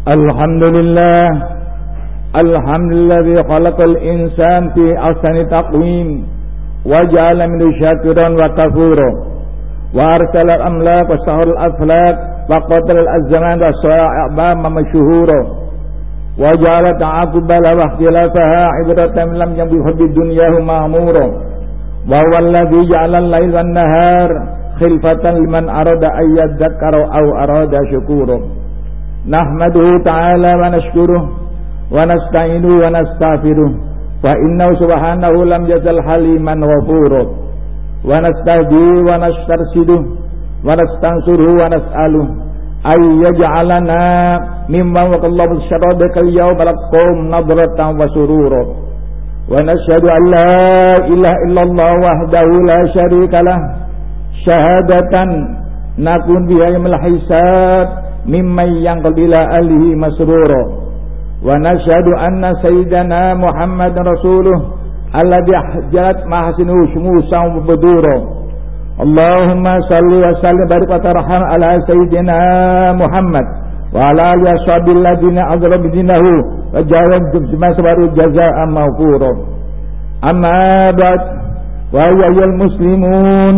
Alhamdulillah, alhamdulilladzi khalaqal insana fi ahsani taqwim wa ja'ala minhu syakiran wa kafura wa arsala al-amlak wa sahara al-aflak wa qatala al-azman wa sa'a a'bama masyhura wa ja'ala ta'aqubala wa ikhtilafaha ibratan lam yabih bid dunyahu ma'mura wa huwa alladzi ja'ala al-laila wan nahar khilfatan liman arada ay yadhakkara aw arada syukura. Nahmaduhu ta'ala wa nashkuruh wa nasta'inuhu wa nastaghfiruh fa innahu subhanahu lam yazal haliman ghafura wa nastahdihi wa nastarshiduh wa nastansuruhu wa nas'aluh ay yaj'alana mimman waqallahu syarabakal yawma lakum nadratan wa surura wa nashhadu an la ilaha illallah wahdahu la syarika lah syahadatan nakun biha yaumil hisab mimman yanqadila alihi masrura wa nashhadu anna sayyidana Muhammadan rasuluh alladhi ahjat mahsinu shumusan wa badura. Allahumma salli wa sallim barik wa tarham ala sayyidina Muhammad wa ala alihi washabihi alladhina azra bidinahu wa jawab bima sabaru jazaa'an mawfura. Amma ba'd, wa ayyuhal muslimun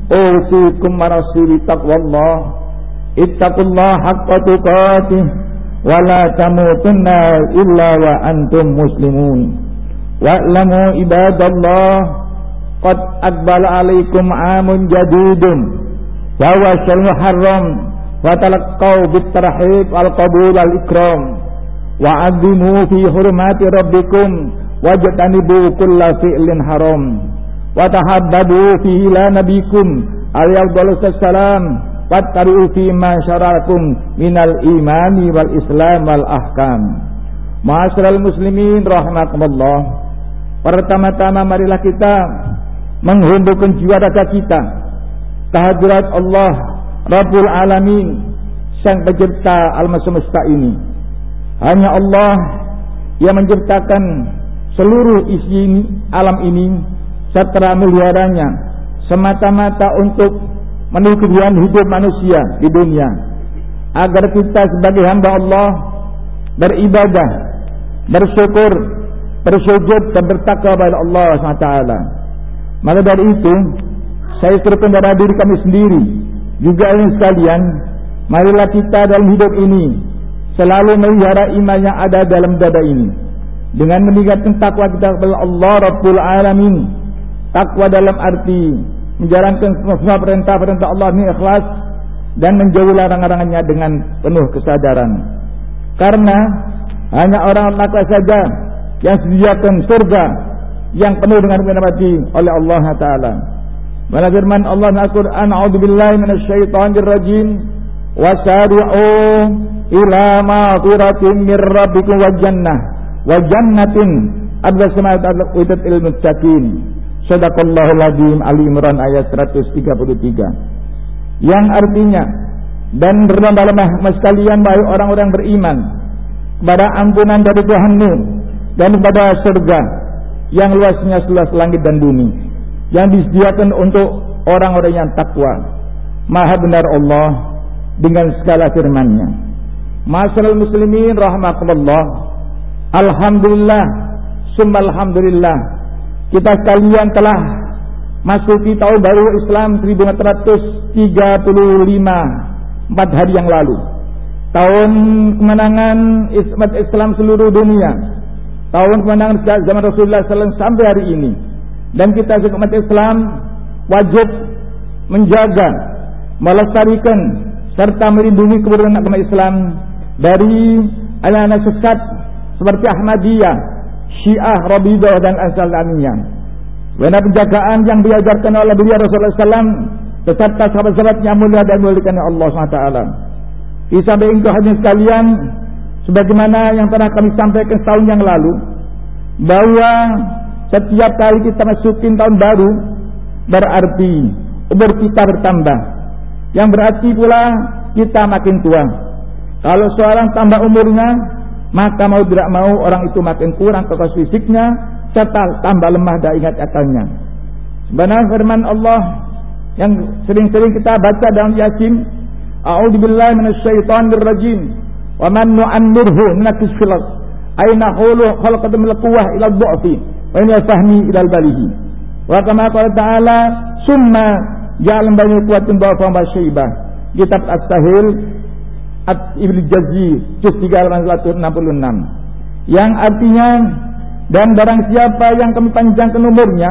usikum marasili taqwallah ittaqullaha haqqa tuqatih wa la tamutunna illa wa antum muslimun. Wa'lamu ibadallah qad aqbala alaikum amun jadidun wa huwa syarul haram wa talaqqaw bit tarhib wal qabul wal ikram wa azimu fi hurmati rabbikum wajtanibu kulla fi'lin haram wa tahabbabu fi ila nabikum alayhi wassalam wattabi'u fi ma syara'akum minal imani wal islam wal ahkam. Ma'asyiral muslimin rahimakumullah. Pertama-tama marilah kita menghundukkan jiwa raga kita kehadirat Allah Rabbul Alamin, Sang Pencipta alam semesta ini. Hanya Allah yang menciptakan seluruh isi alam ini serta meliharanya semata-mata untuk menujuan hidup manusia di dunia, agar kita sebagai hamba Allah beribadah, bersyukur, bersujud dan bertakwa kepada Allah SWT. Maka dari itu saya serukan kepada diri kami sendiri juga ini sekalian, marilah kita dalam hidup ini selalu melihara iman yang ada dalam dada ini dengan meningkatkan takwa kita kepada Allah Rabbul Alamin. Takwa dalam arti menjalankan semua perintah-perintah Allah ini ikhlas dan menjauhi larangan-larangannya dengan penuh kesadaran. Karena hanya orang takwa saja yang disediakan surga yang penuh dengan nikmati oleh Allah Taala. Mana firman Allah dalam Al-Qur'an, a'udzubillahi minasyaitonir rajim, wasari'u ila maghfiratin mir rabbikum wa jannatin arduha samawati wal ardu uiddat lil muttaqin. Sadaqallahul azim. Ali Imran ayat 133. Yang artinya, dan berlomba-lomba sekalian wahai orang-orang beriman kepada ampunan dari Tuhanmu dan kepada surga yang luasnya seluas langit dan bumi yang disediakan untuk orang-orang yang takwa. Maha benar Allah dengan segala firman-Nya. Ma'asyiral muslimin rahimakumullah. Alhamdulillah summa alhamdulillah, kita sekalian telah masuki tahun baru Islam 1435, 4 hari yang lalu. Tahun kemenangan umat Islam seluruh dunia, tahun kemenangan zaman Rasulullah SAW sampai hari ini. Dan kita sebagai umat Islam wajib menjaga, melestarikan serta melindungi keberadaan agama Islam dari anak-anak sesat seperti Ahmadiyah, Syiah, Rabidah dan Al-Salamiyah. Karena penjagaan yang diajarkan oleh beliau Rasulullah SAW beserta sahabat-sahabatnya mulia dan muliakan Allah SWT. Di samping itu hadirin sekalian, sebagaimana yang telah kami sampaikan setahun yang lalu, bahwa setiap kali kita masukin tahun baru berarti umur kita bertambah, yang berarti pula kita makin tua. Kalau seorang tambah umurnya, maka mau tidak mau orang itu makin kurang kekuatan fisiknya serta tambah lemah dan ingat akalnya. Sebenarnya firman Allah yang sering-sering kita baca dalam Yasin, a'udzubillahi minasyaitonir rajim, Wa man nu'ammirhu nakis fil aina hulu khalaqatum min quwwah ila dhu'fi wa inna fahmi ila balihi. Wa kama qala ta'ala summa ja'al bani quwwatin dha'fa wa syaibah. Kitab As-Sahil Ibnu Jazzi juz 3 halaman 166. Yang artinya, dan barang siapa yang kami panjangkan umurnya,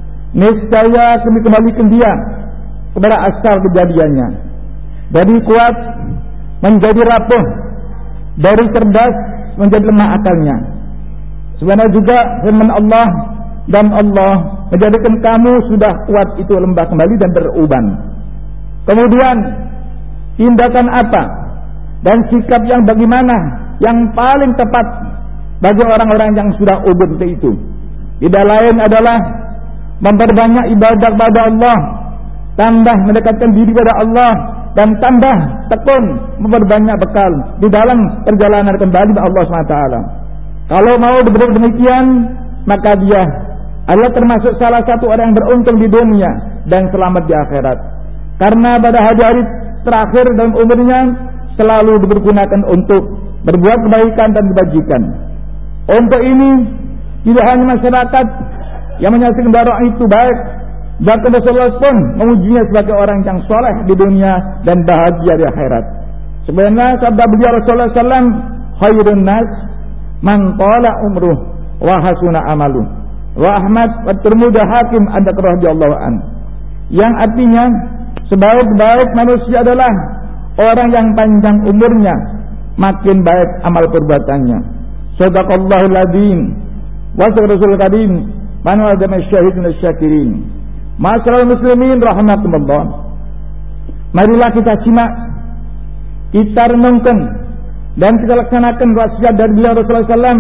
niscaya kami kembalikan dia kepada asal kejadiannya. Dari kuat menjadi rapuh, dari cerdas menjadi lemah akalnya. Sebenarnya juga firman Allah, dan Allah menjadikan kamu sudah kuat itu lembah kembali dan beruban. Kemudian tindakan apa dan sikap yang bagaimana yang paling tepat bagi orang-orang yang sudah ubud seperti itu? Tidak lain adalah memperbanyak ibadah kepada Allah, tambah mendekatkan diri kepada Allah, dan tambah tekun memperbanyak bekal di dalam perjalanan kembali kepada Allah SWT. Kalau mau berbuat demikian, maka dia adalah termasuk salah satu orang yang beruntung di dunia dan selamat di akhirat. Karena pada hari-hari terakhir dalam umurnya selalu dipergunakan untuk berbuat kebaikan dan kebajikan. Untuk ini tidak hanya masyarakat yang menyaksikan darah itu baik, bahkan Rasulullah pun memujinya sebagai orang yang soleh di dunia dan bahagia di akhirat. Sebenarnya sabda beliau Rasulullah SAW, khairun nas man tala umruh wa hasuna amalu. Wa Ahmad wa Tirmidzi Hakim ada radhiyallahu an. Yang artinya sebaik-baik manusia adalah orang yang panjang umurnya, makin baik amal perbuatannya. Shadaqallahul adzim wa rasulul karim man wa syahidun syakirin. Ma'asyiral muslimin rahimakumullah. Marilah kita simak, kita renungkan dan kita laksanakan wasiat dari beliau Rasulullah SAW.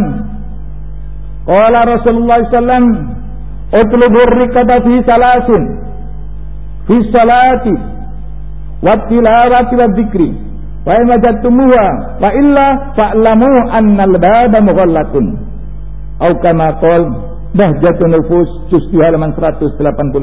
Qala Rasulullah SAW, utlubur rikata fi salasin, fi salati wa tilawati wa dzikri, wa in wajadtumuha wa illa fa'lamu annal baba mughallaqun. Atau kama qala Bahjatun Nufus juz 2 halaman 186.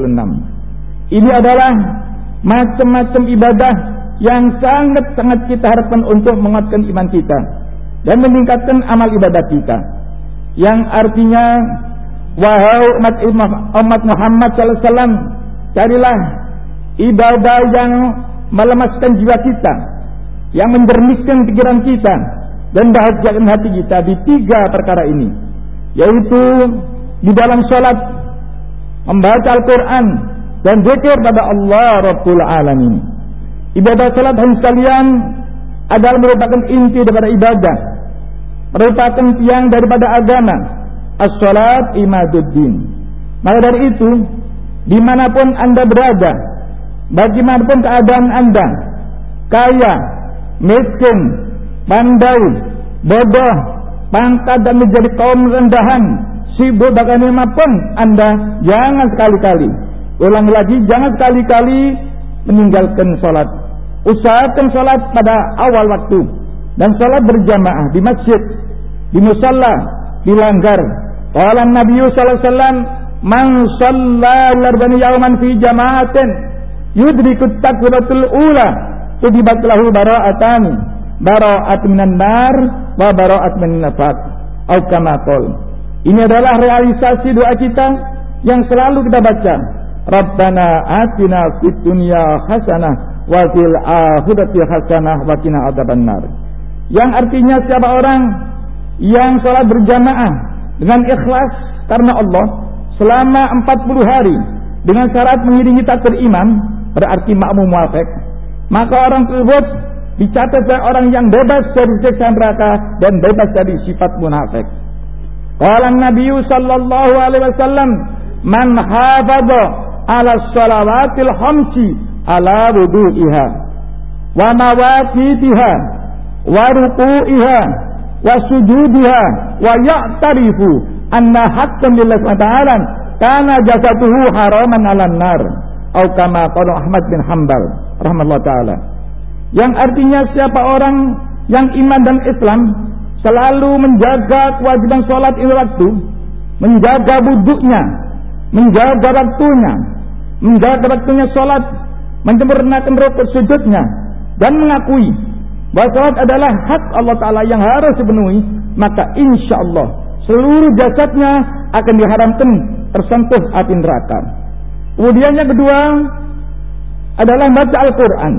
Ini adalah macam-macam ibadah yang sangat-sangat kita harapkan untuk menguatkan iman kita dan meningkatkan amal ibadah kita. Yang artinya, wahai umat Muhammad sallallahu alaihi wasallam, carilah ibadah yang melemaskan jiwa kita, yang menjernihkan pikiran kita dan bahagiakan hati kita di 3 perkara ini, yaitu di dalam salat, membaca Al-Quran dan zikir pada Allah Rabbul Alamin. Ibadah salat dan sekalian adalah merupakan inti daripada ibadah, merupakan tiang daripada agama. As-salat imaduddin. Maka dari itu, dimanapun anda berada, bagaimanapun keadaan anda, kaya, miskin, pandai, bodoh, pangkat dan menjadi kaum rendahan, sibuk bagaimanapun anda, jangan sekali-kali, ulang lagi, jangan sekali-kali meninggalkan salat. Usahakan salat pada awal waktu dan salat berjamaah di masjid, di musalla, di langgar. Qala Nabi sallallahu alaihi wasallam, man shalla al-arba'ina yawman fi jama'atin yudriku takbiratul ula tudibat lahu bara'at minan nar wa bara'at minan nifaq. Atau kama qala. Ini adalah realisasi doa kita yang selalu kita baca. Rabbana atina fid dunya hasanah wa fil akhirati hasanah wa qina adzabannar. Yang artinya siapa orang yang salat berjamaah dengan ikhlas karena Allah selama 40 hari dengan syarat mengiringi takbir imam, berarti makmum muafik, maka orang tersebut dicatat sebagai orang yang bebas dari siksa neraka dan bebas dari sifat munafik. Qala Nabi sallallahu alaihi wasallam, man hafadha ala shalawatil khamsi ala wudu'iha wa mawaqitiha wa ruku'iha wa sujudiha wa ya'tarifu anna haqqan lillahi ta'ala kana jasatuhu haraman 'alan nar. Atau kama qala Ahmad bin Hanbal rahimahullah taala. Yang artinya siapa orang yang iman dan Islam selalu menjaga kewajiban salat lima waktu, menjaga wuduknya, menjaga waktunya salat, menyempurnakan rukuk sujudnya, dan mengakui bahwa salat adalah hak Allah Ta'ala yang harus dipenuhi, maka insya Allah seluruh jasadnya akan diharamkan tersentuh api neraka. Kemudian yang kedua adalah baca Al-Quran,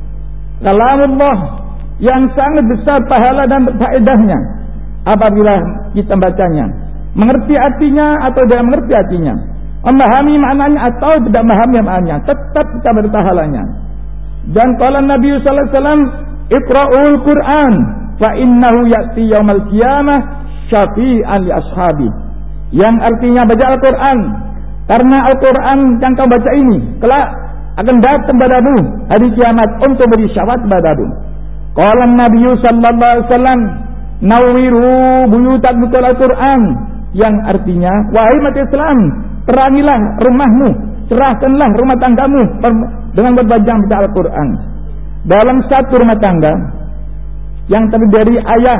kalamullah yang sangat besar pahala dan faedahnya apabila kita bacanya, mengerti artinya atau tidak mengerti artinya, memahami maknanya atau tidak memahami maknanya, tetap kita berpahalanya. Dan qala Nabi sallallahu alaihi wasallam, Iqra'ul Qur'an fa innahu ya'ti yaumal qiyamah syafi'an li ashabi. Yang artinya baca Al-Quran, karena Al-Quran yang kau baca ini kelak akan datang padamu hari kiamat untuk beri syafaat padamu. Qala Nabi sallallahu alaihi wasallam, nawwiru buyutakum bil Al-Quran, yang artinya wahai umat Islam, terangilah rumahmu, cerahkanlah rumah tanggamu dengan berbaca Al-Quran. Dalam satu rumah tangga yang terdiri dari ayah,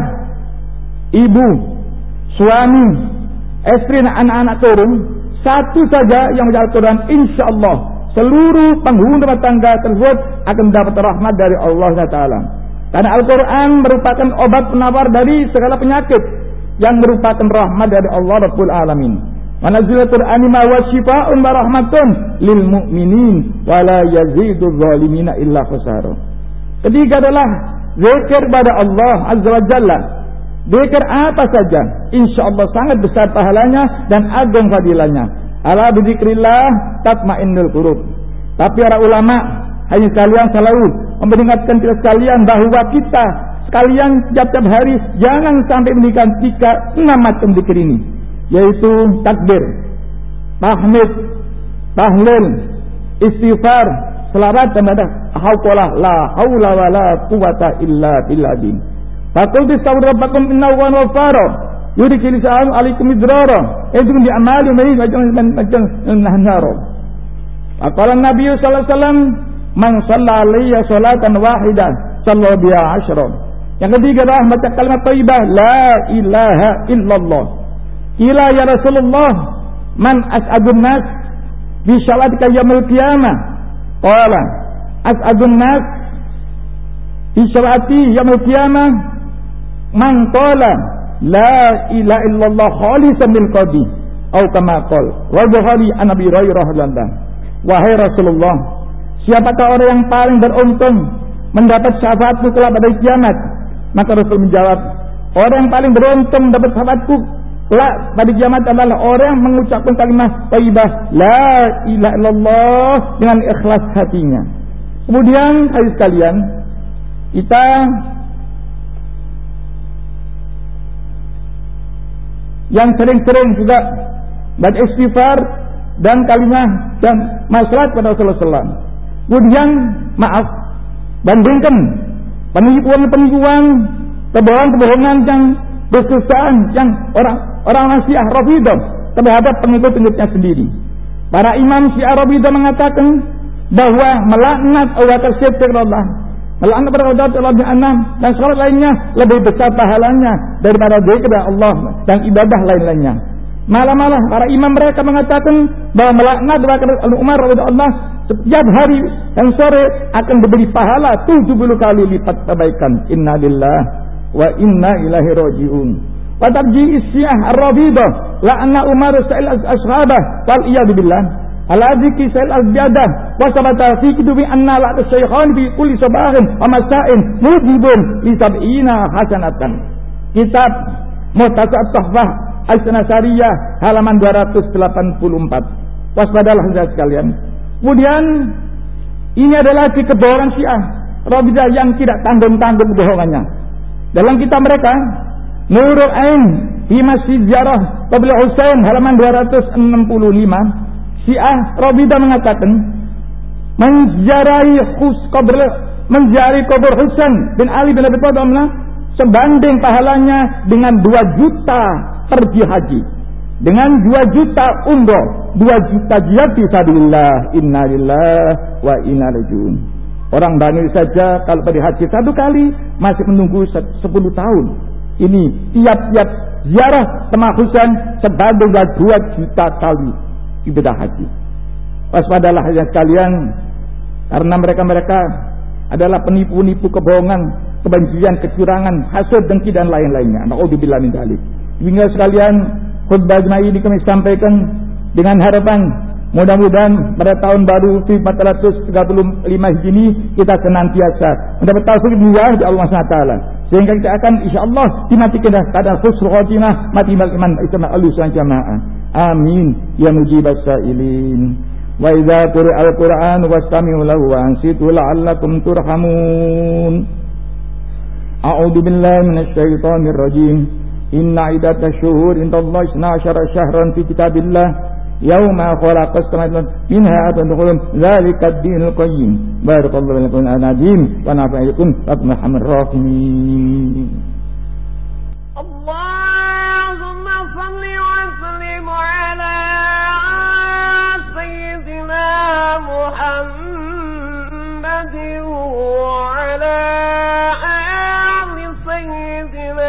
ibu, suami, istri, anak-anak turun, satu saja yang membaca Al-Quran, insya Allah seluruh penghuni rumah tangga tersebut akan mendapat rahmat dari Allah Taala. Karena Al-Quran merupakan obat penawar dari segala penyakit, yang merupakan rahmat dari Allah Rabbul Alamin. Manazilul Qur'ani ma wa syifaa'un wa rahmatun lil mu'minin wa la yazidu zalimina illa khusara. Ketiga adalah zikir pada Allah Azza wa Jalla. Zikir apa saja, insya Allah sangat besar pahalanya dan agung fadilahnya. Ala bizikrillah tatmainnul qulub. Tapi para ulama hanya sekalian selalu memperingatkan kita sekalian bahwa kita sekalian tiap-tiap hari jangan sampai meninggalkan 6 macam zikir ini, yaitu takbir, tahmid, tahlil, istighfar, selawat dan hauqalah la haula wala quwata illa billah. Faqul bistaghfiru rabbakum innahu huwal ghaffaru yudkhilul sa'al alaikum idrara yajum bi amali macam nahnaru. Aqala Nabi sallallahu alaihi wasallam, man shalla alayya salatan wahidah sallallahu biha asyra. Yang ketiga adalah baca kalimat thayyibah la ilaha illallah. Ila ya Rasulullah, man as'adun nas bi syalatika yaumil qiyamah. Qala as'adun nas bi syalati yaumil qiyamah man qala la ilaha illallah khalisan min qalbi atau kama qala wa Bukhari an Abi Hurairah radhiyallahu. Wahai Rasulullah, siapakah orang yang paling beruntung mendapat syafaatku kelak pada kiamat? Maka Rasul menjawab, orang yang paling beruntung mendapat syafaatku kelak pada kiamat adalah orang yang mengucapkan kalimat thayyibah la ilaha illallah dengan ikhlas hatinya. Kemudian hadis sekalian, kita yang sering-sering juga baca istighfar dan kalimat dan masalah pada Rasulullah SAW. Kemudian maaf, bandingkan penipuan-penipuan, kebohongan-kebohongan yang bersusaan yang orang Syiah Rafidhah terhadap pengikut-pengikutnya sendiri. Para imam Syiah Rafidhah mengatakan bahwa melaknat Allah Allah, melaknat Allah dan sholat lainnya lebih besar pahalanya daripada zikir Allah dan ibadah lain-lainnya. Malah para imam mereka mengatakan bahwa melaknat Umar radhiyallahu setiap hari dan sore akan diberi pahala 70 kali lipat kebaikan. Inna lillahi wa inna ilaihi raji'un. Wa tabji Syiah Ar-Rafidhah la'anna Umar sa'il ashabah wal iyad billah ala dzikri sa'il al-biadah wa sabata fi kutubi anna la tasyaykhan fi kulli sabahin wa masa'in mujibun li sab'ina hasanatan. Kitab Muhtasab Tuhfah As-Nasariyah halaman 284. Waspadalah saudara sekalian. Kemudian ini adalah kebohongan Syiah Rafidhah yang tidak tanggung-tanggung kebohongannya. Dalam kitab mereka Nurul Ain di Masjid Ziarah Qabr Husain halaman 265, Syiah Rafidhah mengatakan menziarahi kubur Husain bin Ali bin Abi Thalib sebanding pahalanya dengan 2 juta pergi haji, dengan 2 juta umroh, 2 juta jihad fi sabilillah. Inna lillahi wa inna ilaihi raji'un. Orang Bani saja kalau pergi haji 1 kali masih menunggu 10 tahun. Ini tiap-tiap ziarah Temah Husain sebanding 2 juta kali ibadah haji. Waspadalah ya sekalian, karena mereka adalah penipu-penipu kebohongan kebencian, kecurangan, hasad, dengki dan lain-lainnya. Naudzubillah min dzalik. Hingga sekalian, khutbah Jumat ini kami sampaikan dengan harapan mudah-mudahan pada tahun baru 1435 Hijri kita senantiasa mendapat taufik di Allah SWT, sehingga kita akan insyaallah dimatikan keadaan husnul khatimah, mati bil iman Islam al-sunnah jamaah. Amin ya mujibas sa'ilin. Wa idza quri'al Qur'an fastami'u lahu wa ansitu la'allakum turhamun. A'udzu billahi minasy syaithanir rajim. Inna iddatash syuhur indallahi 12 syahran fi kitabillah yauma khalaqas samawati minha adkhulun dzalikad dinul qayyim. Barakallahu lakum al-azim wa nafa'akum rahmanir rahim. Allahumma shalli wa sallim ala sayyidina Muhammadin wa ala ali sayyidina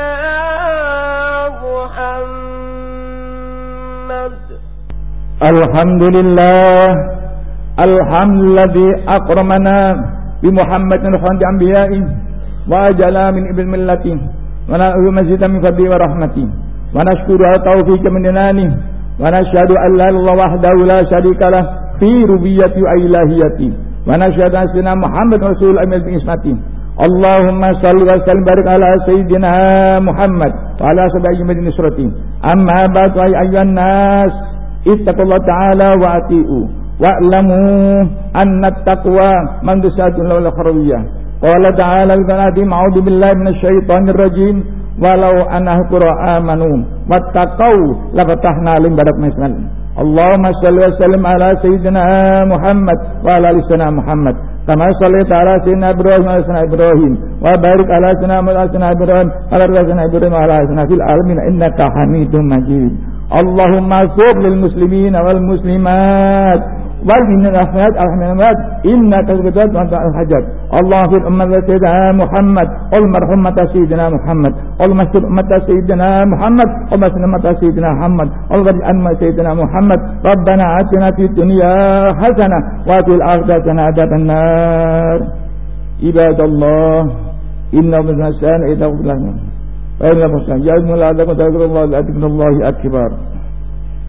Muhammad. Alhamdulillah, alhamdulilladzi akramana bi Muhammadin khawati anbiya'i wa ajala min ibn millati wa na'udzu mazidan min fadli wa rahmati wa nashkuru ala tawfiqi min dinani wa nashhadu an la ilaha illallah wahdahu la syarika lah fi rububiyyati wa ilahiyati wa nashhadu anna Muhammadan rasulul amin bi ismati. Allahumma salli wa sallim barik ala sayyidina Muhammad wa ala sahbihi min nusrati. Amma ba'du ayyuhan nas ittaqullah ta'ala wa ati'u wa'lamu anna at-taqwa mandusatun lil kharawiyah. Qala ta'ala al-Qur'an a'udzu billahi minasy syaithanir rajim walau annahu amanu wattaqau la fatahna alim barak masal. Allahumma shalli wa sallim ala sayyidina Muhammad wa ala ali sayyidina Muhammad kama shallaita ala sayyidina Ibrahim wa ala sayyidina Ibrahim wa barik ala sayyidina Muhammad wa ala sayyidina Ibrahim wa ala sayyidina Ibrahim wa ala sayyidina fil alamin innaka Hamidum Majid. Allahumma ighfir lil muslimina wal muslimat wal mu'minat alhamdulillah innaka taqdiru wa ta'al hajat. Allahumma fir ummati sayyidina Muhammad wal marhamata sayyidina Muhammad wal masjid ummati sayyidina Muhammad wal masjid ummati sayyidina Muhammad wal wadi anma sayyidina Muhammad. Rabbana atina fid dunya hasanah wa fil akhirati hasanah nar. Ibadallah inna billahi wa inna ilaihi raji'un. أين المسلم؟ يا ابن الله أكبر